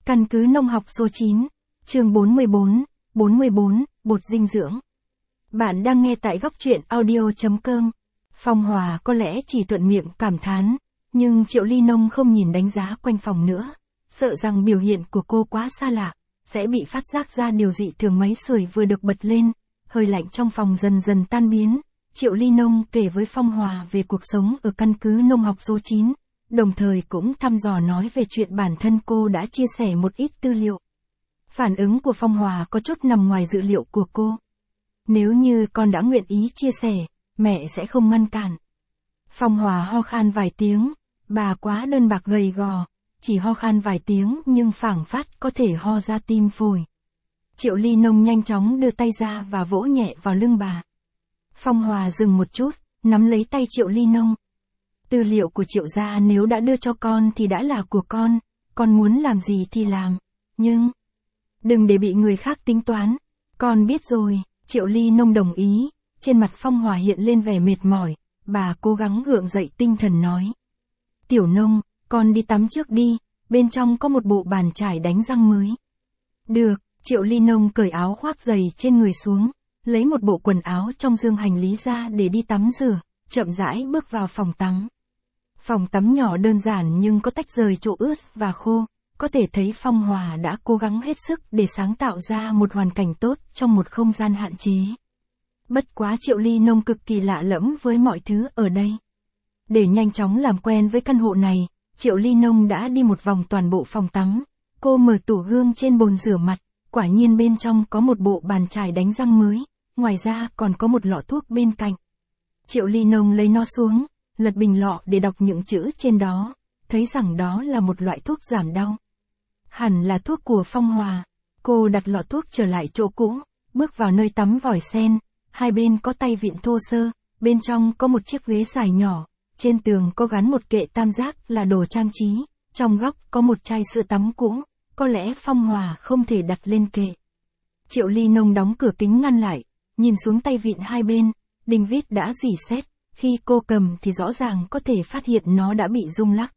Căn cứ nông học số 9, chương 44, bột dinh dưỡng. Bạn đang nghe tại góc truyện audio.com. Phong Hòa có lẽ chỉ thuận miệng cảm thán, nhưng Triệu Ly Nông không nhìn đánh giá quanh phòng nữa, sợ rằng biểu hiện của cô quá xa lạ, sẽ bị phát giác ra điều dị thường. Máy sưởi vừa được bật lên, hơi lạnh trong phòng dần dần tan biến. Triệu Ly Nông kể với Phong Hòa về cuộc sống ở căn cứ nông học số 9, đồng thời cũng thăm dò nói về chuyện bản thân cô đã chia sẻ một ít tư liệu. Phản ứng của Phong Hòa có chút nằm ngoài dự liệu của cô. Nếu như con đã nguyện ý chia sẻ, mẹ sẽ không ngăn cản. Phong Hòa ho khan vài tiếng, bà quá đơn bạc gầy gò, chỉ ho khan vài tiếng nhưng phảng phất có thể ho ra tim phổi. Triệu Ly Nông nhanh chóng đưa tay ra và vỗ nhẹ vào lưng bà. Phong Hòa dừng một chút, nắm lấy tay Triệu Ly Nông. Tư liệu của Triệu gia nếu đã đưa cho con thì đã là của con muốn làm gì thì làm, nhưng đừng để bị người khác tính toán, con biết rồi. Triệu Ly Nông đồng ý, trên mặt Phong Hòa hiện lên vẻ mệt mỏi, bà cố gắng gượng dậy tinh thần nói. Tiểu Nông, con đi tắm trước đi, bên trong có một bộ bàn chải đánh răng mới. Được, Triệu Ly Nông cởi áo khoác giày trên người xuống, lấy một bộ quần áo trong dương hành lý ra để đi tắm rửa, chậm rãi bước vào phòng tắm. Phòng tắm nhỏ đơn giản nhưng có tách rời chỗ ướt và khô, có thể thấy Phong Hòa đã cố gắng hết sức để sáng tạo ra một hoàn cảnh tốt trong một không gian hạn chế. Bất quá Triệu Ly Nông cực kỳ lạ lẫm với mọi thứ ở đây. Để nhanh chóng làm quen với căn hộ này, Triệu Ly Nông đã đi một vòng toàn bộ phòng tắm. Cô mở tủ gương trên bồn rửa mặt, quả nhiên bên trong có một bộ bàn chải đánh răng mới, ngoài ra còn có một lọ thuốc bên cạnh. Triệu Ly Nông lấy nó xuống, lật bình lọ để đọc những chữ trên đó, thấy rằng đó là một loại thuốc giảm đau. Hẳn là thuốc của Phong Hòa. Cô đặt lọ thuốc trở lại chỗ cũ, bước vào nơi tắm vòi sen, hai bên có tay vịn thô sơ, bên trong có một chiếc ghế dài nhỏ, trên tường có gắn một kệ tam giác là đồ trang trí, trong góc có một chai sữa tắm cũ, có lẽ Phong Hòa không thể đặt lên kệ. Triệu Ly Nông đóng cửa kính ngăn lại, nhìn xuống tay vịn hai bên, đinh vít đã rỉ sét, khi cô cầm thì rõ ràng có thể phát hiện nó đã bị rung lắc.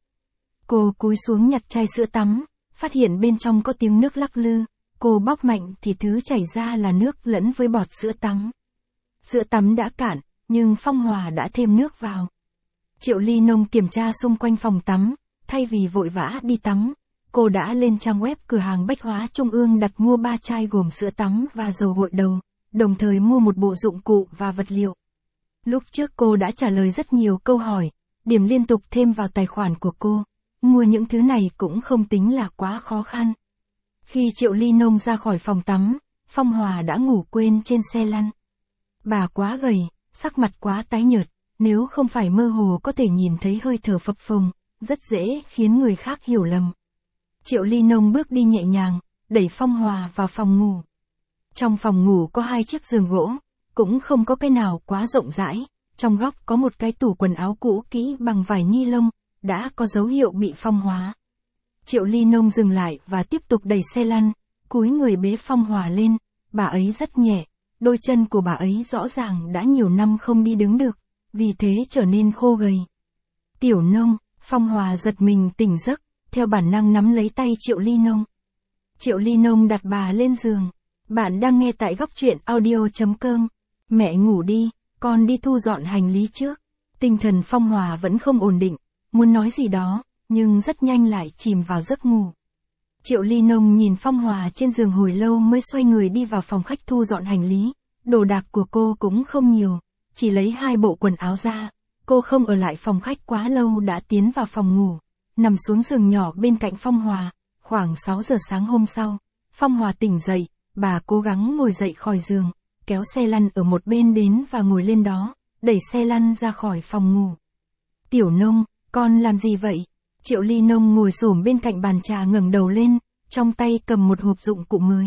Cô cúi xuống nhặt chai sữa tắm, phát hiện bên trong có tiếng nước lắc lư, cô bóp mạnh thì thứ chảy ra là nước lẫn với bọt sữa tắm. Sữa tắm đã cạn, nhưng Phong Hòa đã thêm nước vào. Triệu Ly Nông kiểm tra xung quanh phòng tắm, thay vì vội vã đi tắm, cô đã lên trang web cửa hàng bách hóa Trung ương đặt mua 3 chai gồm sữa tắm và dầu gội đầu, đồng thời mua một bộ dụng cụ và vật liệu. Lúc trước cô đã trả lời rất nhiều câu hỏi, điểm liên tục thêm vào tài khoản của cô. Mua những thứ này cũng không tính là quá khó khăn. Khi Triệu Ly Nông ra khỏi phòng tắm, Phong Hòa đã ngủ quên trên xe lăn. Bà quá gầy, sắc mặt quá tái nhợt, nếu không phải mơ hồ có thể nhìn thấy hơi thở phập phồng, rất dễ khiến người khác hiểu lầm. Triệu Ly Nông bước đi nhẹ nhàng, đẩy Phong Hòa vào phòng ngủ. Trong phòng ngủ có 2 chiếc giường gỗ, cũng không có cái nào quá rộng rãi, trong góc có một cái tủ quần áo cũ kỹ bằng vải ni lông, đã có dấu hiệu bị phong hóa. Triệu Ly Nông dừng lại và tiếp tục đẩy xe lăn, cúi người bế Phong Hòa lên, bà ấy rất nhẹ, đôi chân của bà ấy rõ ràng đã nhiều năm không đi đứng được, vì thế trở nên khô gầy. Tiểu Nông, Phong Hòa giật mình tỉnh giấc, theo bản năng nắm lấy tay Triệu Ly Nông. Triệu Ly Nông đặt bà lên giường. Bạn đang nghe tại góc truyện audio.com. Mẹ ngủ đi, con đi thu dọn hành lý trước. Tinh thần Phong Hòa vẫn không ổn định, muốn nói gì đó, nhưng rất nhanh lại chìm vào giấc ngủ. Triệu Ly Nông nhìn Phong Hòa trên giường hồi lâu mới xoay người đi vào phòng khách thu dọn hành lý. Đồ đạc của cô cũng không nhiều, chỉ lấy 2 bộ quần áo ra. Cô không ở lại phòng khách quá lâu đã tiến vào phòng ngủ, nằm xuống giường nhỏ bên cạnh Phong Hòa. Khoảng 6 giờ sáng hôm sau, Phong Hòa tỉnh dậy, bà cố gắng ngồi dậy khỏi giường, kéo xe lăn ở một bên đến và ngồi lên đó, đẩy xe lăn ra khỏi phòng ngủ. Tiểu Nông, con làm gì vậy? Triệu Ly Nông ngồi xổm bên cạnh bàn trà ngẩng đầu lên, trong tay cầm một hộp dụng cụ mới.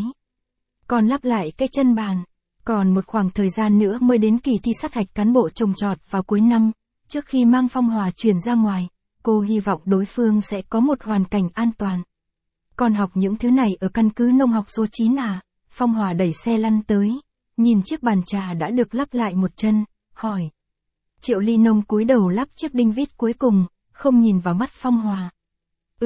Con lắp lại cái chân bàn, còn một khoảng thời gian nữa mới đến kỳ thi sát hạch cán bộ trồng trọt vào cuối năm, trước khi mang Phong Hòa chuyển ra ngoài, cô hy vọng đối phương sẽ có một hoàn cảnh an toàn. Con học những thứ này ở căn cứ nông học số 9 à? Phong Hòa đẩy xe lăn tới, nhìn chiếc bàn trà đã được lắp lại một chân, hỏi. Triệu Ly Nông cúi đầu lắp chiếc đinh vít cuối cùng, không nhìn vào mắt Phong Hòa.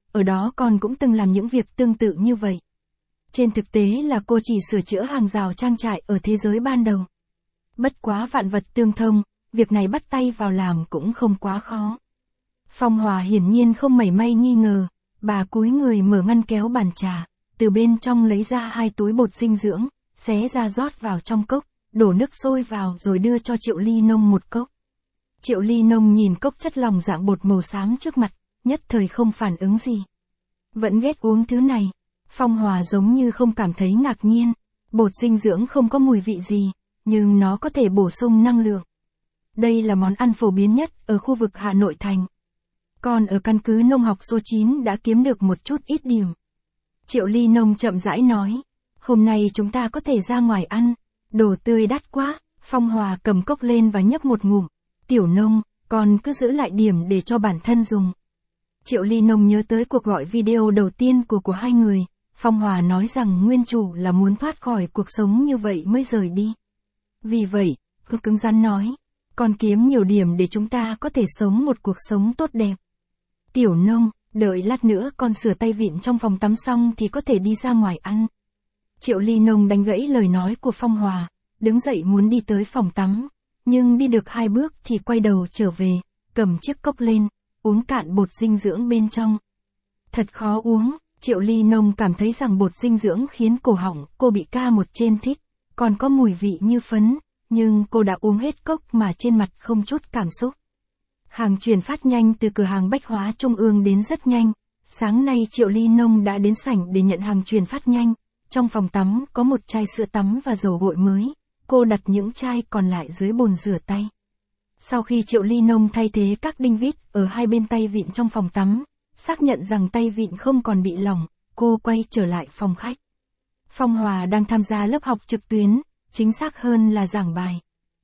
ở đó con cũng từng làm những việc tương tự như vậy. Trên thực tế là cô chỉ sửa chữa hàng rào trang trại ở thế giới ban đầu. Bất quá vạn vật tương thông, việc này bắt tay vào làm cũng không quá khó. Phong Hòa hiển nhiên không mảy may nghi ngờ, bà cúi người mở ngăn kéo bàn trà, từ bên trong lấy ra 2 túi bột dinh dưỡng, xé ra rót vào trong cốc, đổ nước sôi vào rồi đưa cho Triệu Ly Nông một cốc. Triệu Ly Nông nhìn cốc chất lỏng dạng bột màu xám trước mặt, nhất thời không phản ứng gì. Vẫn ghét uống thứ này. Phong Hòa giống như không cảm thấy ngạc nhiên, bột dinh dưỡng không có mùi vị gì, nhưng nó có thể bổ sung năng lượng. Đây là món ăn phổ biến nhất ở khu vực Hà Nội thành. Còn ở căn cứ nông học số 9 đã kiếm được một chút ít điểm. Triệu Ly Nông chậm rãi nói, hôm nay chúng ta có thể ra ngoài ăn, đồ tươi đắt quá. Phong Hòa cầm cốc lên và nhấp một ngụm, Tiểu Nông, con cứ giữ lại điểm để cho bản thân dùng. Triệu Ly Nông nhớ tới cuộc gọi video đầu tiên của hai người. Phong Hòa nói rằng nguyên chủ là muốn thoát khỏi cuộc sống như vậy mới rời đi. Vì vậy, cô cứng rắn nói, con kiếm nhiều điểm để chúng ta có thể sống một cuộc sống tốt đẹp. Tiểu Nông, đợi lát nữa con sửa tay vịn trong phòng tắm xong thì có thể đi ra ngoài ăn. Triệu Ly Nông đánh gãy lời nói của Phong Hòa, đứng dậy muốn đi tới phòng tắm, nhưng đi được 2 bước thì quay đầu trở về, cầm chiếc cốc lên, uống cạn bột dinh dưỡng bên trong. Thật khó uống. Triệu Ly Nông cảm thấy rằng bột dinh dưỡng khiến cổ họng cô bị ca một trên thích, còn có mùi vị như phấn, nhưng cô đã uống hết cốc mà trên mặt không chút cảm xúc. Hàng chuyển phát nhanh từ cửa hàng Bách Hóa Trung ương đến rất nhanh. Sáng nay Triệu Ly Nông đã đến sảnh để nhận hàng chuyển phát nhanh. Trong phòng tắm có một chai sữa tắm và dầu gội mới. Cô đặt những chai còn lại dưới bồn rửa tay. Sau khi Triệu Ly Nông thay thế các đinh vít ở hai bên tay vịn trong phòng tắm, xác nhận rằng tay vịn không còn bị lỏng, cô quay trở lại phòng khách. Phong Hòa đang tham gia lớp học trực tuyến, chính xác hơn là giảng bài.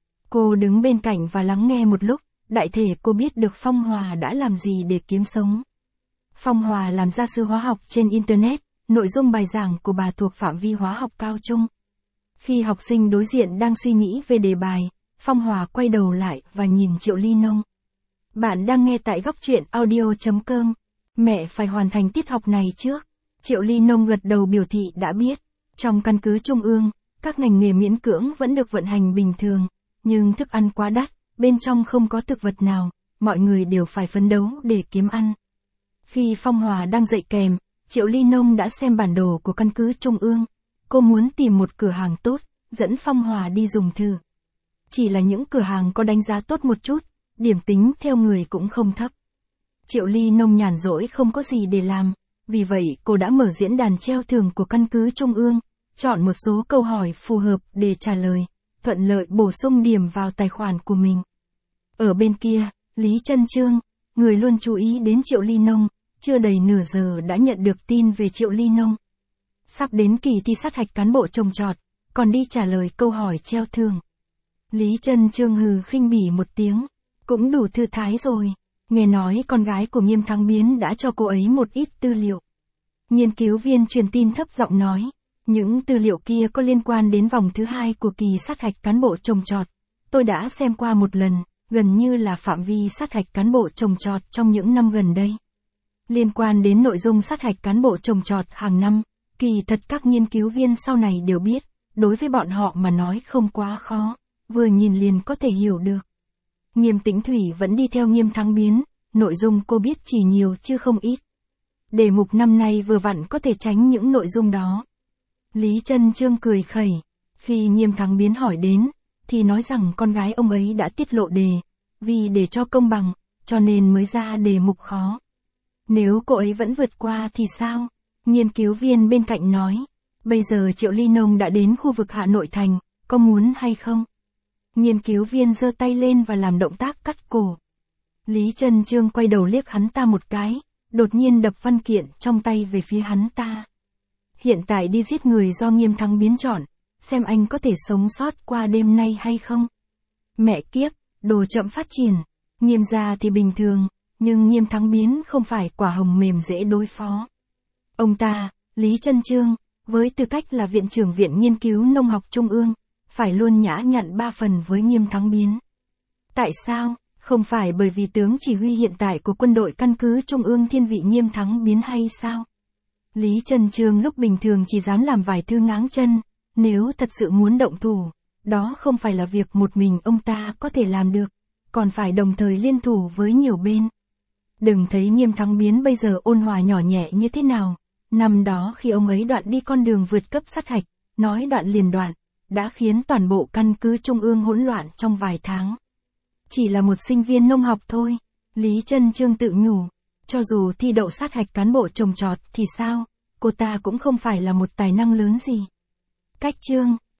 Cô đứng bên cạnh và lắng nghe một lúc, đại thể cô biết được Phong Hòa đã làm gì để kiếm sống. Phong Hòa làm gia sư hóa học trên Internet, nội dung bài giảng của bà thuộc phạm vi hóa học cao trung. Khi học sinh đối diện đang suy nghĩ về đề bài, Phong Hòa quay đầu lại và nhìn Triệu Ly Nông. Bạn đang nghe tại góc truyện audio.com. Mẹ phải hoàn thành tiết học này trước. Triệu Ly Nông gật đầu biểu thị đã biết. Trong căn cứ trung ương, các ngành nghề miễn cưỡng vẫn được vận hành bình thường, nhưng thức ăn quá đắt, bên trong không có thực vật nào, mọi người đều phải phấn đấu để kiếm ăn. Khi Phong Hòa đang dạy kèm, Triệu Ly Nông đã xem bản đồ của căn cứ trung ương. Cô muốn tìm một cửa hàng tốt, dẫn Phong Hòa đi dùng thử. Chỉ là những cửa hàng có đánh giá tốt một chút, điểm tính theo người cũng không thấp. Triệu Ly Nông nhàn rỗi không có gì để làm, vì vậy cô đã mở diễn đàn treo thưởng của căn cứ trung ương, chọn một số câu hỏi phù hợp để trả lời, thuận lợi bổ sung điểm vào tài khoản của mình. Ở bên kia, Lý Trân Trương, người luôn chú ý đến Triệu Ly Nông, chưa đầy nửa giờ đã nhận được tin về Triệu Ly Nông. Sắp đến kỳ thi sát hạch cán bộ trồng trọt, còn đi trả lời câu hỏi treo thưởng. Lý Trân Trương hừ khinh bỉ một tiếng, cũng đủ thư thái rồi. Nghe nói con gái của Nghiêm Thắng Biến đã cho cô ấy một ít tư liệu. Nghiên cứu viên truyền tin thấp giọng nói, những tư liệu kia có liên quan đến vòng thứ 2 của kỳ sát hạch cán bộ trồng trọt. Tôi đã xem qua một lần, gần như là phạm vi sát hạch cán bộ trồng trọt trong những năm gần đây. Liên quan đến nội dung sát hạch cán bộ trồng trọt hàng năm, kỳ thật các nghiên cứu viên sau này đều biết, đối với bọn họ mà nói không quá khó, vừa nhìn liền có thể hiểu được. Nghiêm Tĩnh Thủy vẫn đi theo Nghiêm Thắng Biến, nội dung cô biết chỉ nhiều chứ không ít. Đề mục năm nay vừa vặn có thể tránh những nội dung đó. Lý Trân Trương cười khẩy, khi Nghiêm Thắng Biến hỏi đến, thì nói rằng con gái ông ấy đã tiết lộ đề, vì để cho công bằng, cho nên mới ra đề mục khó. Nếu cô ấy vẫn vượt qua thì sao? Nghiên cứu viên bên cạnh nói, bây giờ Triệu Ly Nông đã đến khu vực Hà Nội thành, có muốn hay không? Nghiên cứu viên giơ tay lên và làm động tác cắt cổ. Lý Trân Trương quay đầu liếc hắn ta một cái, đột nhiên đập văn kiện trong tay về phía hắn ta. Hiện tại đi giết người do Nghiêm Thắng Biến chọn, xem anh có thể sống sót qua đêm nay hay không. Mẹ kiếp, đồ chậm phát triển, Nghiêm gia thì bình thường, nhưng Nghiêm Thắng Biến không phải quả hồng mềm dễ đối phó. Ông ta, Lý Trân Trương, với tư cách là viện trưởng Viện Nghiên cứu Nông học Trung ương, phải luôn nhã nhặn 3 phần với Nghiêm Thắng Biến. Tại sao? Không phải bởi vì tướng chỉ huy hiện tại của quân đội căn cứ Trung ương Thiên Vị Nghiêm thắng biến hay sao? Lý Trần Trường lúc bình thường chỉ dám làm vài thư ngáng chân, nếu thật sự muốn động thủ, đó không phải là việc một mình ông ta có thể làm được, còn phải đồng thời liên thủ với nhiều bên. Đừng thấy Nghiêm thắng biến bây giờ ôn hòa nhỏ nhẹ như thế nào, năm đó khi ông ấy đoạn đi con đường vượt cấp sát hạch, nói đoạn liền đoạn, đã khiến toàn bộ căn cứ Trung ương hỗn loạn trong vài tháng. Chỉ là một sinh viên nông học thôi, Lý Trân Trương tự nhủ, cho dù thi đậu sát hạch cán bộ trồng trọt thì sao, cô ta cũng không phải là một tài năng lớn gì. Cách chương